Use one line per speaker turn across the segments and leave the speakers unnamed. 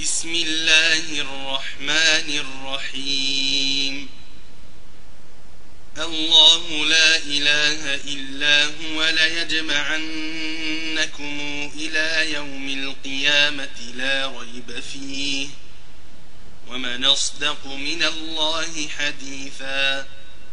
بسم الله الرحمن الرحيم. الله لا إله إلا هو ليجمعنكم إلى يوم القيامة لا ريب فيه ومن أصدق من الله حديثا.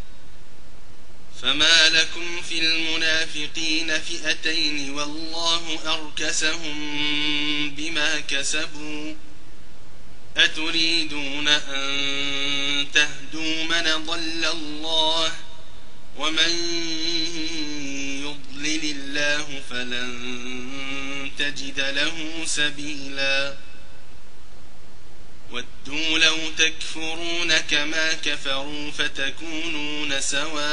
فما لكم في المنافقين فئتين والله أركسهم بما كسبوا أتريدون أن تهدوا من ضل الله ومن يضلل الله فلن تجد له سبيلا. ودوا لو تكفرون كما كفروا فتكونون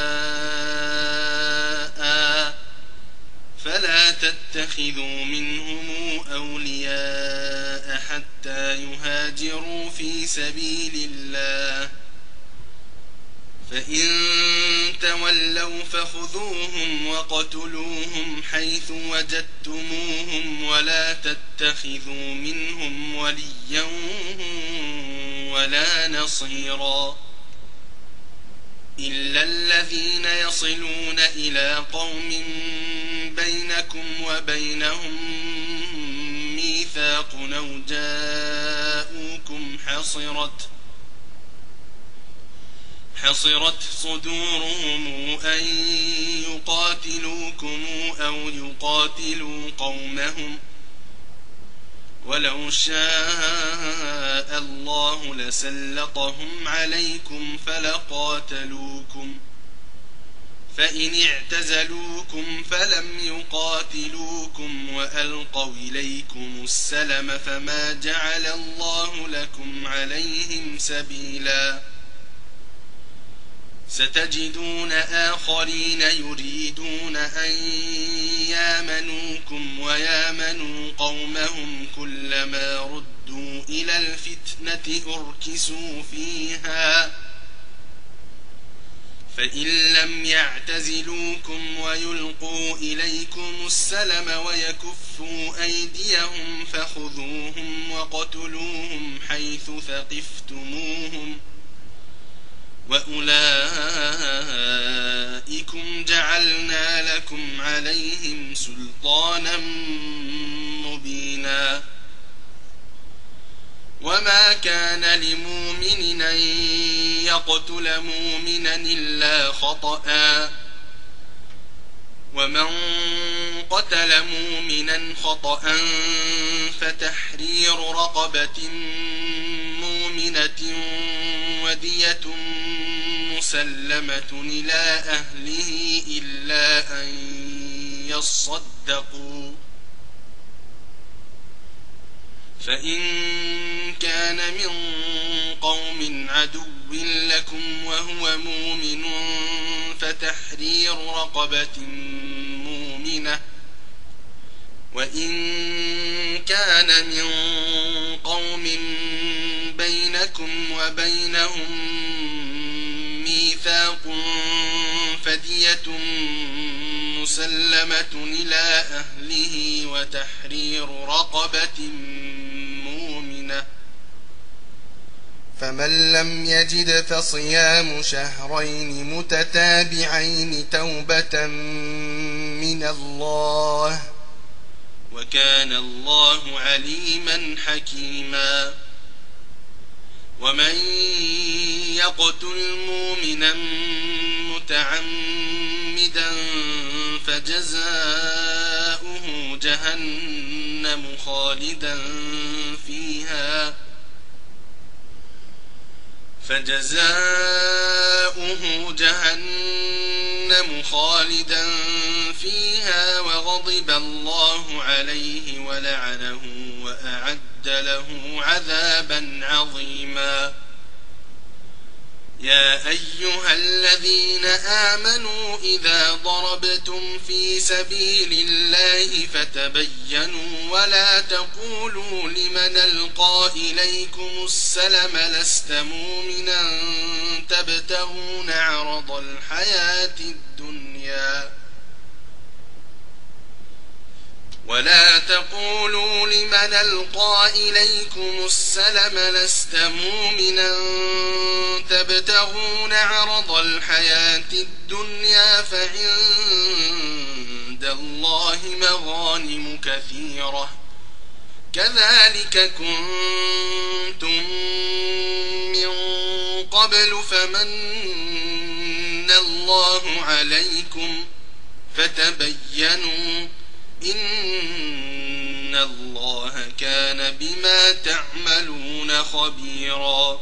سواء فلا تتخذوا منهم أولياء حتى يهاجروا في سبيل الله فإن تولوا فخذوهم وقتلوهم حيث وجدتموهم ولا تتخذوا منهم وليا ولا نصيرا إلا الذين يصلون إلى قوم بينكم وبينهم ميثاق أو جاءوكم حصرت صدورهم أن يقاتلوكم أو يقاتلوا قومهم ولو شاء الله لسلطهم عليكم فلقاتلوكم فإن اعتزلوكم فلم يقاتلوكم وألقوا إليكم السلم فما جعل الله لكم عليهم سبيلا. ستجدون آخرين يريدون أن يامنوكم ويامنوا قومهم كلما ردوا إلى الفتنة أركسوا فيها فإن لم يعتزلوكم ويلقوا إليكم السلم ويكفوا أيديهم فخذوهم وقتلوهم حيث ثقفتموهم وأولئكم جعلنا لكم عليهم سلطانا مبينا. وما كان لمؤمن أن يقتل مؤمنا إلا خطأ ومن قتل مؤمنا خطأ فتحرير رقبة مؤمنة ودية مسلمة إلى أهله إلا أن يصدقوا فإن كان من قوم عدو لكم وهو مؤمن فتحرير رقبة مؤمنة وإن كان من قوم بينكم وبينهم ميثاق فدية مسلمة إلى أهله وتحرير رقبة مؤمنة فمن لم يجد فصيام شهرين متتابعين توبة من الله وكان الله عليما حكيما. ومن يقتل مؤمنا متعمدا فجزاؤه جهنم خالدا فيها وغضب الله عليه ولعنه وأعد له عذابا عظيما. يا أيها الذين آمنوا إذا ضربتم في سبيل الله فتبينوا ولا تقولوا لمن ألقى إليكم السلم لست مؤمنا تبتغون عرض الحياة الدنيا ولا تقولوا لمن ألقى إليكم السلم لست مؤمنا تبتغون عرض الحياة الدنيا فعند الله مغانم كثيرة كذلك كنتم من قبل فمن الله عليكم فتبينوا إن الله كان بما تعملون خبيرا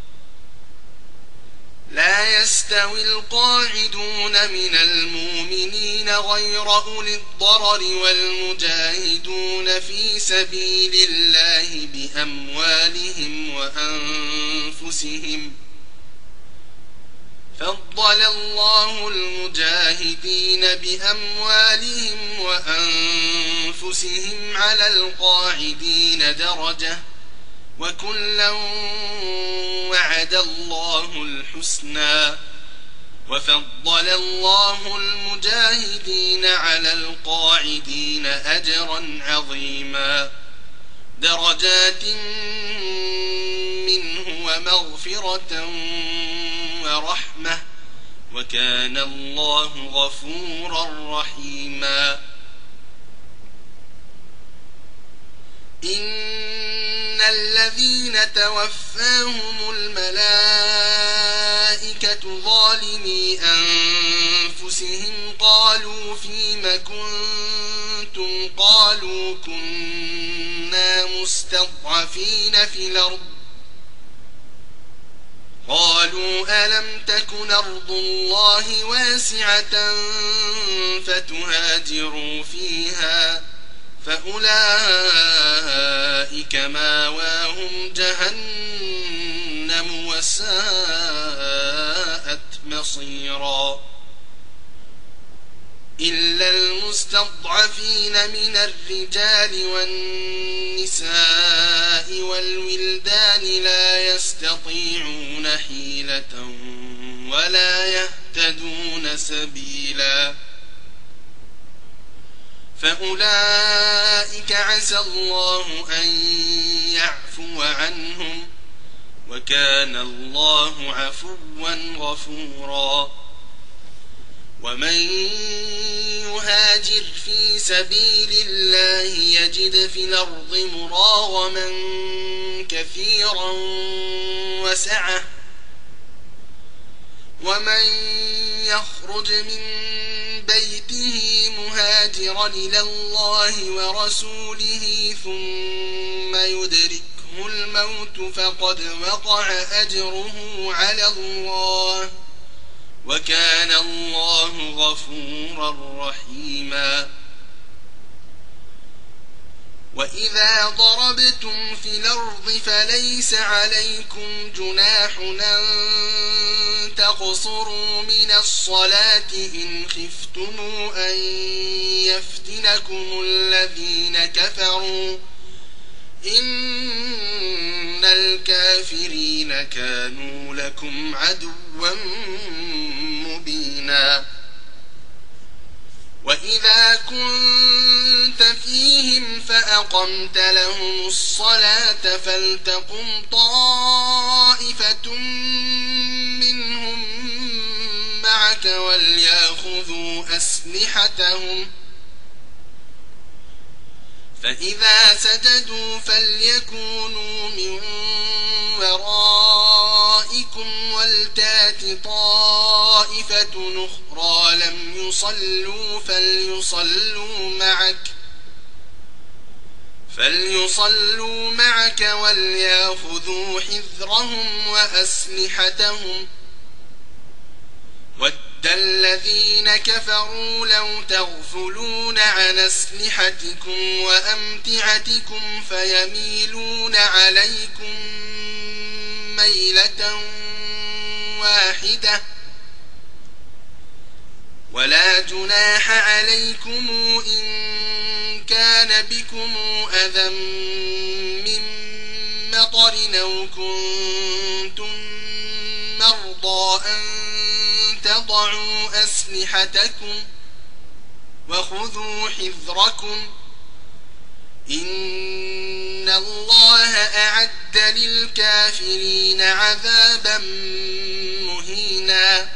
لا يستوي القاعدون من المؤمنين غير أولي الضرر والمجاهدون في سبيل الله بأموالهم وأنفسهم فضل الله المجاهدين بأموالهم وأنفسهم على القاعدين درجة وكلا وعد الله الحسنى وفضل الله المجاهدين على القاعدين أجرا عظيما درجات منه ومغفرة ورحمة وكان الله غفورا رحيما إن الذين توفاهم الملائكة ظالمي أنفسهم قالوا فيم كنتم قالوا كنا مستضعفين في الأرض قالوا ألم تكن أرض الله واسعة فتهاجروا فيها فأولئك ماواهم جهنم وساءت مصيرا إلا المستضعفين من الرجال والنساء والولدان لا يستطيعون حيلة ولا يهتدون سبيلا فأولئك عسى الله أن يعفو عنهم وكان الله عفوا غفورا ومن يهاجر في سبيل الله يجد في الأرض مراغما كثيرا وسعة ومن يخرج من بيته مهاجرا إلى الله ورسوله ثم يدركه الموت فقد وقع أجره على الله وكان الله غفورا رحيما وإذا ضربتم في الأرض فليس عليكم جناح أن تقصروا من الصلاة إن خفتم أن يفتنكم الذين كفروا إن الكافرين كانوا لكم عدوا مبينا وإذا كنت فيهم فأقمت لهم الصلاة فلتقم طائفة منهم معك وليأخذوا أسلحتهم فإذا سجدوا فليكونوا من ورائكم ولتات طائفة أخرى لم يصلوا فليصلوا معك وليأخذوا حذرهم وأسلحتهم ود الذين كفروا لو تغفلون عن أسلحتكم وأمتعتكم فيميلون عليكم ميلة واحدة ولا جناح عليكم إن كان بكم أذى من مطر أو كنتم مرضى أن تضعوا أسلحتكم وخذوا حذركم إن الله أعد للكافرين عذابا مهينا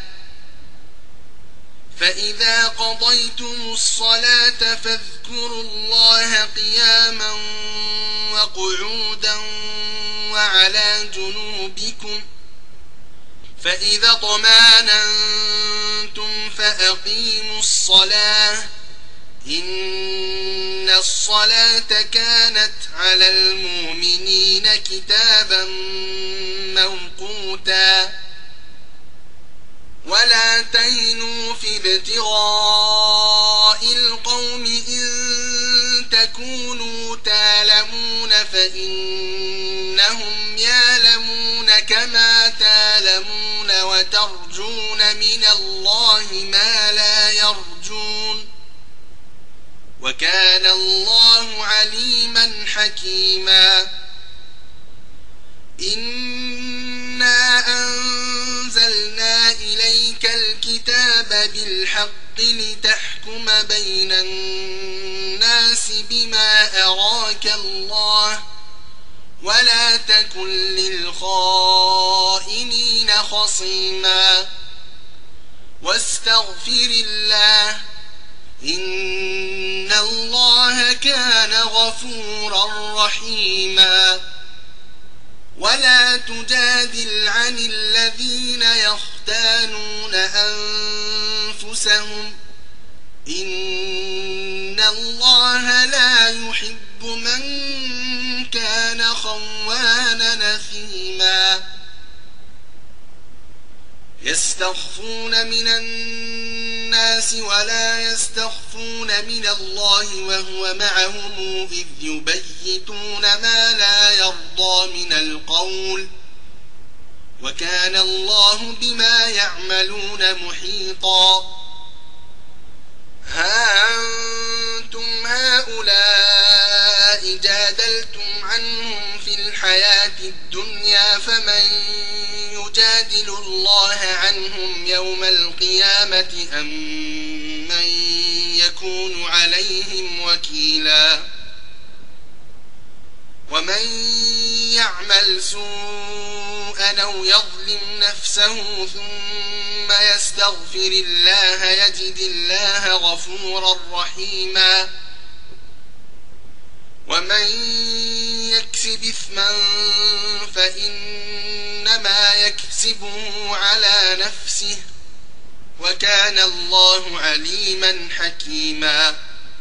فإذا قضيتم الصلاة فاذكروا الله قياما وقعودا وعلى جنوبكم فإذا اطمأننتم فأقيموا الصلاة إن الصلاة كانت على المؤمنين كتابا موقوتا ولا تهنوا في ابتغاء القوم إن تكونوا تألمون فإنهم يألمون كما تألمون وترجون من الله ما لا يرجون وكان الله عليما حكيما إنا أنزلنا إليك الكتاب بالحق لتحكم بين الناس بما أراك الله ولا تكن للخائنين خصيما واستغفر الله إن الله كان غفورا رحيما ولا تجادل عن الذين يختانون أنفسهم إن الله لا يحب من كان خوانا نثيما يستخفون من الناس ولا يستخفون من الله وهو معهم إذ يبيتون ما لا يرضى من القول وكان الله بما يعملون محيطا ها أنتم هؤلاء جادلتم عنهم في الحياة الدنيا فمن يجادل الله عنهم يوم القيامة أم من يكون عليهم وكيلا ومن يعمل سوءا أو يظلم نفسه ثم يستغفر الله يجد الله غفورا رحيما ومن يكسب إثما فإنما يكسبه على نفسه وكان الله عليما حكيما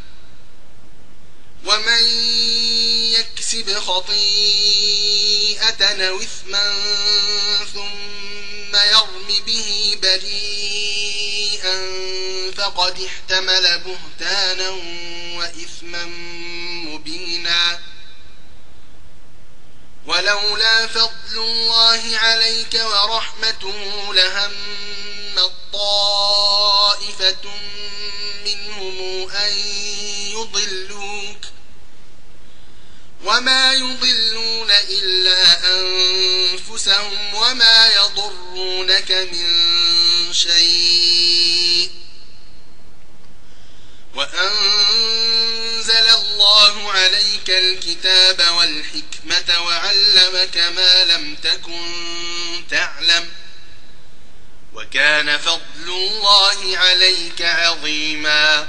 ومن يكسب خطيئة أو إثما ثم يرم به بريئا فقد احتمل بهتانا وإثما مبينا ولولا فضل الله عليك ورحمته لهم طائفة منهم أن يضلوك وما يضلون إلا أنفسهم وما يضرونك من شيء وأنزل الله عليك الكتاب والحكمة وعلمك ما لم تكن تعلم وكان فضل الله عليك عظيما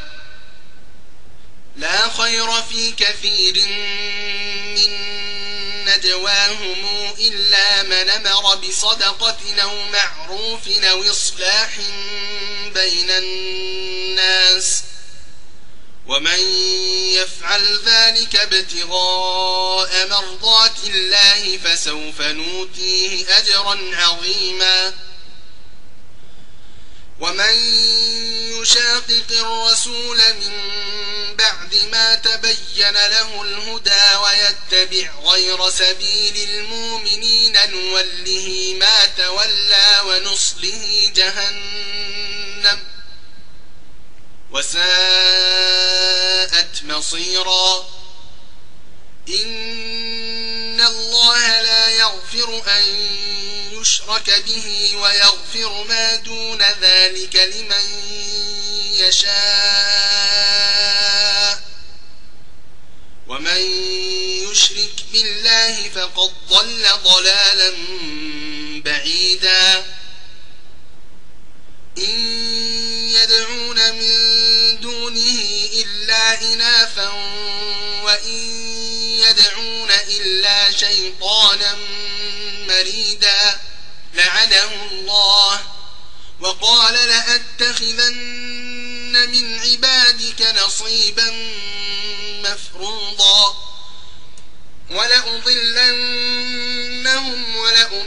لا خير في كثير من نجواهم إلا من أمر بصدقة أو معروف أو إصلاح بين الناس ومن يفعل ذلك ابتغاء مرضات الله فسوف نؤتيه أجرا عظيما ومن يشاقق الرسول من بعد ما تبين له الهدى ويتبع غير سبيل المؤمنين نوله ما تولى ونصله جهنم وساءت مصيرا إن الله لا يغفر أن يشرك به ويغفر ما دون ذلك لمن يشاء ومن ومن يشرك بالله فقد ضل ضلالا بعيدا إن يدعون من دونه إلا إناثا وإن يدعون إلا شيطانا مريدا لعنه الله وقال لأتخذن من عبادك نصيبا مفروضا ولأضلنهم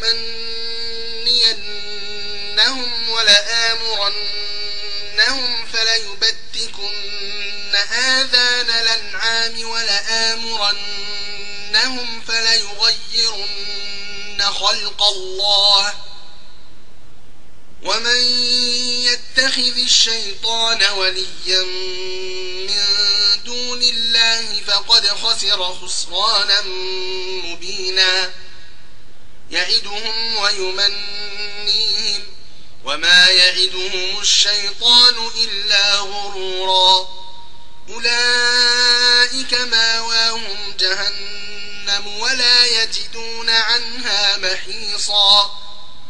ولأمنينهم ولآمرنهم فليبتكن آذان الأنعام ولآمرنهم فليغيرن خلق الله ومن يتخذ الشيطان وليا من دون الله فقد خسر خسرانا مبينا يعدهم ويمنيهم وما يعدهم الشيطان إلا غرورا أولئك ماواهم جهنم ولا يجدون عنها محيصا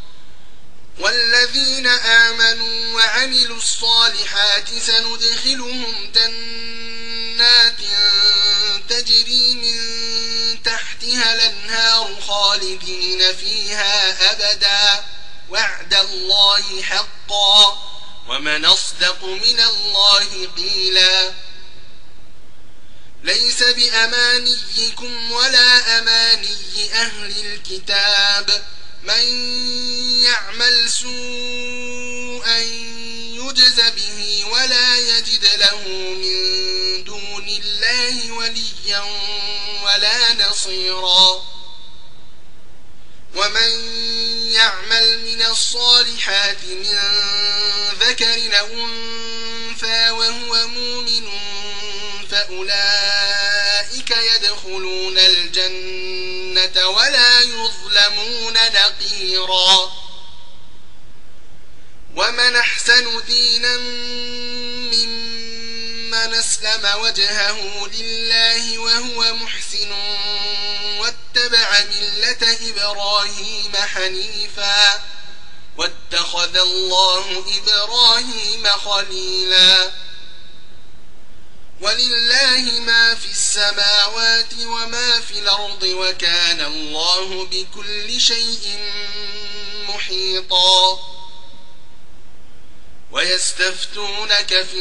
والذين آمنوا وعملوا الصالحات سندخلهم جنات تجري من تحتها الأنهار خالدين فيها أبدا وعد الله حقا ومن أصدق من الله قيلا ليس بأمانيكم ولا أماني أهل الكتاب من يعمل سوءا يجز به ولا يجد له من دون الله وليا ولا نصيرا ومن يعمل من الصالحات من ذكر أو أنثى وهو مؤمن فأولئك يدخلون الجنة ولا يظلمون نقيرا ومن أحسن دينا ممن أسلم وجهه لله وهو محسن واتبع ملة إبراهيم حنيفا واتخذ الله إبراهيم خليلا ولله ما في السماوات وما في الأرض وكان الله بكل شيء محيطا ويستفتونك في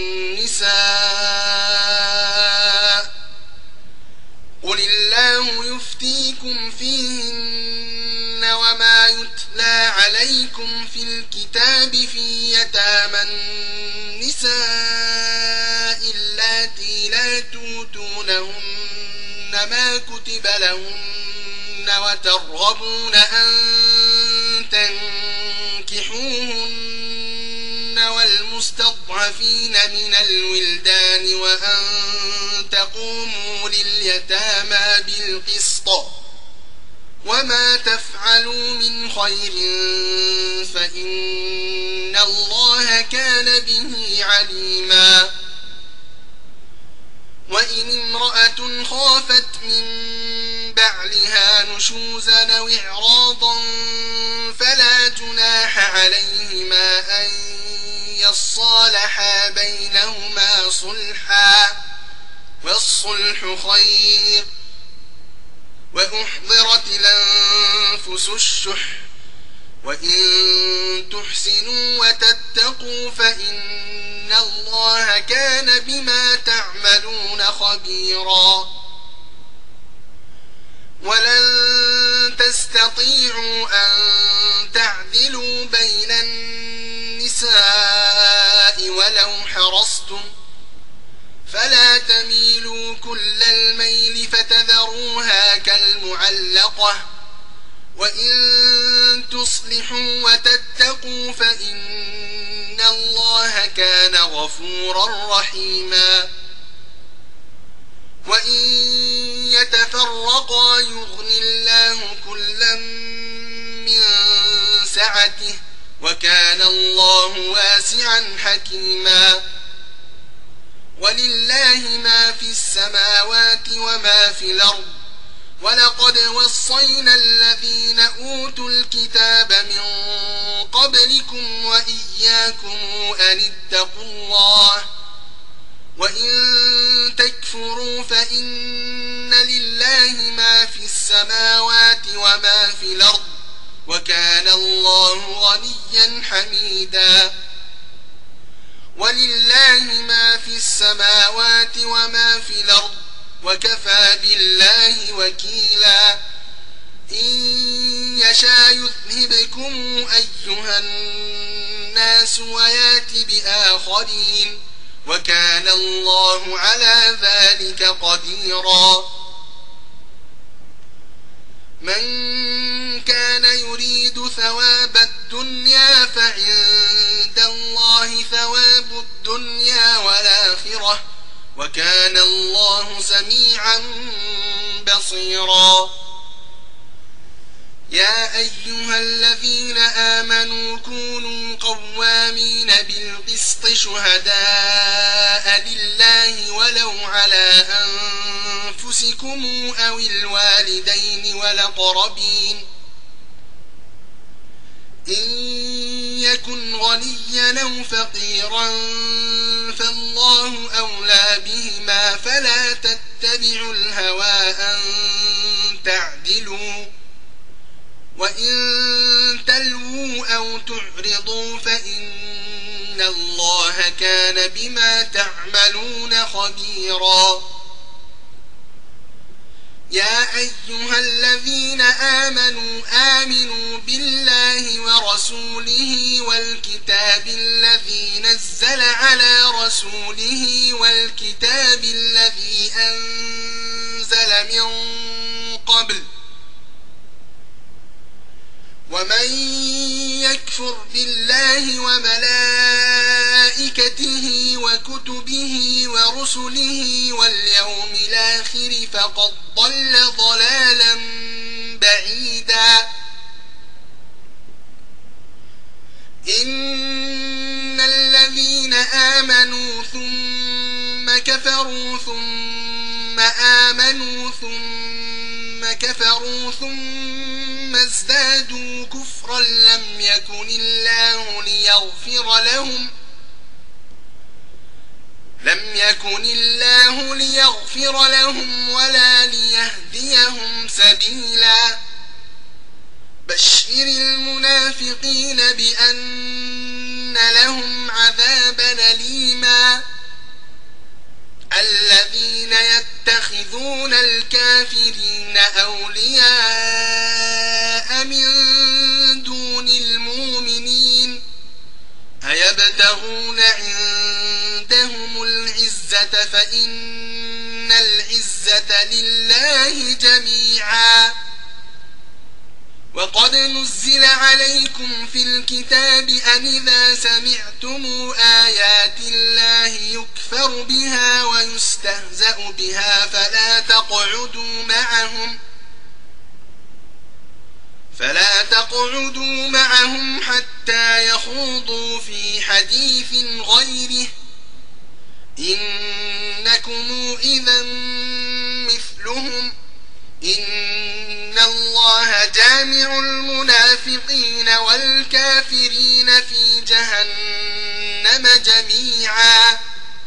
النساء قل الله يفتيكم فيهن وما يتلى عليكم في الكتاب في يتامى النساء اللاتي لا توتونهن ما كتب لهن وترغبون أن تنكحوهن والمستضعفين من الولدان وأن تقوموا لليتامى بالقسط وما تفعلوا من خير فإن الله كان به عليما وإن امرأة خافت من بعلها نشوزا أو إعراضا فلا جناح عليهما أن يصالحا بينهما صلحا والصلح خير وأحضرت الأنفس الشح وإن تحسنوا وتتقوا فإن الله كان بما تعملون خبيرا ولن تستطيعوا أن تعدلوا بين النساء ولو حرصتم فلا تميلوا كل الميل فتذروها كالمعلقة وإن تصلحوا وتتقوا فإن الله كان غفورا رحيما وإن يتفرقا يغن الله كلا من سعته وكان الله واسعا حكيما ولله ما في السماوات وما في الأرض ولقد وصينا الذين أوتوا الكتاب من قبلكم وإياكم أن اتقوا الله وإن تكفروا فإن لله ما في السماوات وما في الأرض وكان الله غنيا حميدا ولله ما في السماوات وما في الأرض وكفى بالله وكيلا إن يشاء يذهبكم أيها الناس ويات بآخرين وكان الله على ذلك قديرا من كان يريد ثواب الدنيا فعند الله ثواب الدنيا والآخرة وكان الله سميعا بصيرا يا أيها الذين آمنوا كونوا قوامين بالقسط شهداء لله ولو على أنفسكم أو الوالدين والأقربين إن يكن غنيا أو فقيرا فالله أولى بهما فلا تتبعوا الهوى أن تعدلوا وإن تلووا أو تعرضوا فإن الله كان بما تعملون خبيرا يا أيها الذين آمنوا بالله ورسوله والكتاب الذي نزل على رسوله والكتاب الذي أنزل من قبل ومن يكفر بالله وملائكته وكتبه ورسله واليوم الآخر فقد ضل ضلالا بعيدا إن الذين آمنوا ثم كفروا ثم آمنوا ثم كفروا ثم ازدادوا كفرا لم يكن الله ليغفر لهم ولا ليهديهم سبيلا بشر المنافقين بأن لهم عذابا أليما الذين يتخذون الكافرين أولياء من دون المؤمنين أيبتغون عندهم العزة فإن العزة لله جميعا وقد نزل عليكم في الكتاب أن إذا سمعتم آيات الله يكفر بها ويستهزأ بها فلا تقعدوا معهم حتى يخوضوا في حديث غيره إنكم إذا مثلهم إن الله جامع المنافقين والكافرين في جهنم جميعا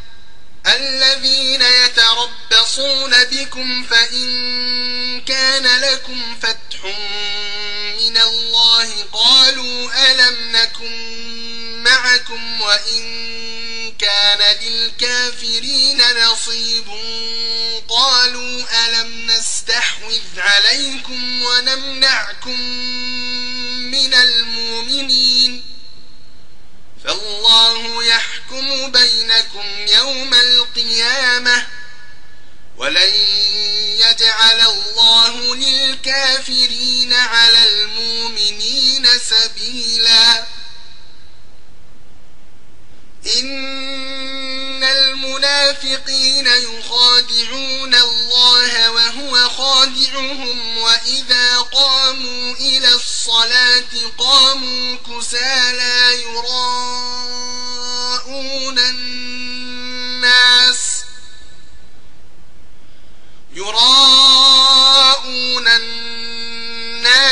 الذين يتربصون بكم فإن كان لكم فتح من الله قالوا ألم نكن معكم وإن كان للكافرين نصيب قالوا ألم نستحوذ عليكم ونمنعكم من المؤمنين فالله يحكم بينكم يوم القيامة ولن يجعل الله للكافرين على المؤمنين سبيلا إن المنافقين يخادعون الله وهو خادعهم وإذا قاموا إلى الصلاة قاموا كسالى يراءون الناس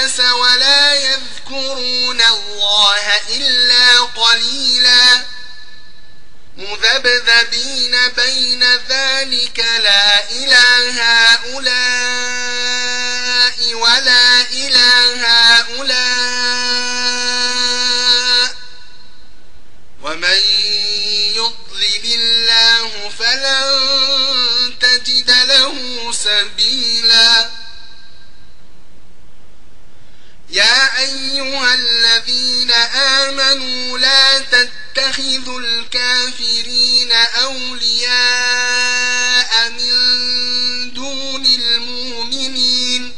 الناس ولا يذكرون الله إلا قليلا مذبذبين بين ذلك لا إلى هؤلاء ولا إلى هؤلاء ومن يضلل الله فلن تجد له سبيلا يا أيها الذين آمنوا لا تتخذوا الكافرين أولياء من دون المؤمنين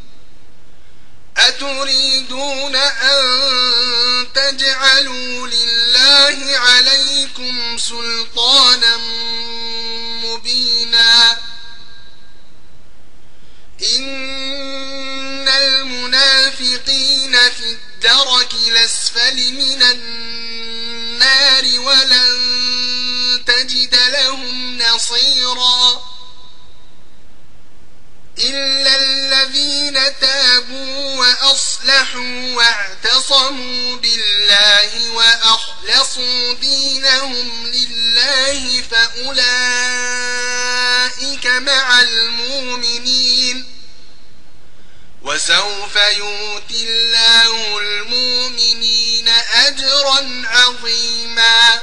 أتريدون أن تجعلوا لله عليكم سلطانا مبينا إن المنافقين في الدرك الأسفل من النار ولن تجد لهم نصيرا إلا الذين تابوا وأصلحوا واعتصموا بالله وأخلصوا دينهم لله فأولئك مع المؤمنين وسوف يؤتي الله المؤمنين أجرا عظيما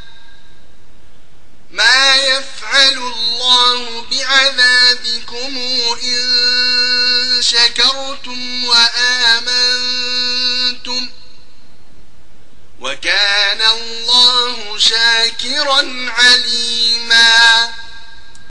ما يفعل الله بعذابكم إن شكرتم وآمنتم وكان الله شاكرا عليما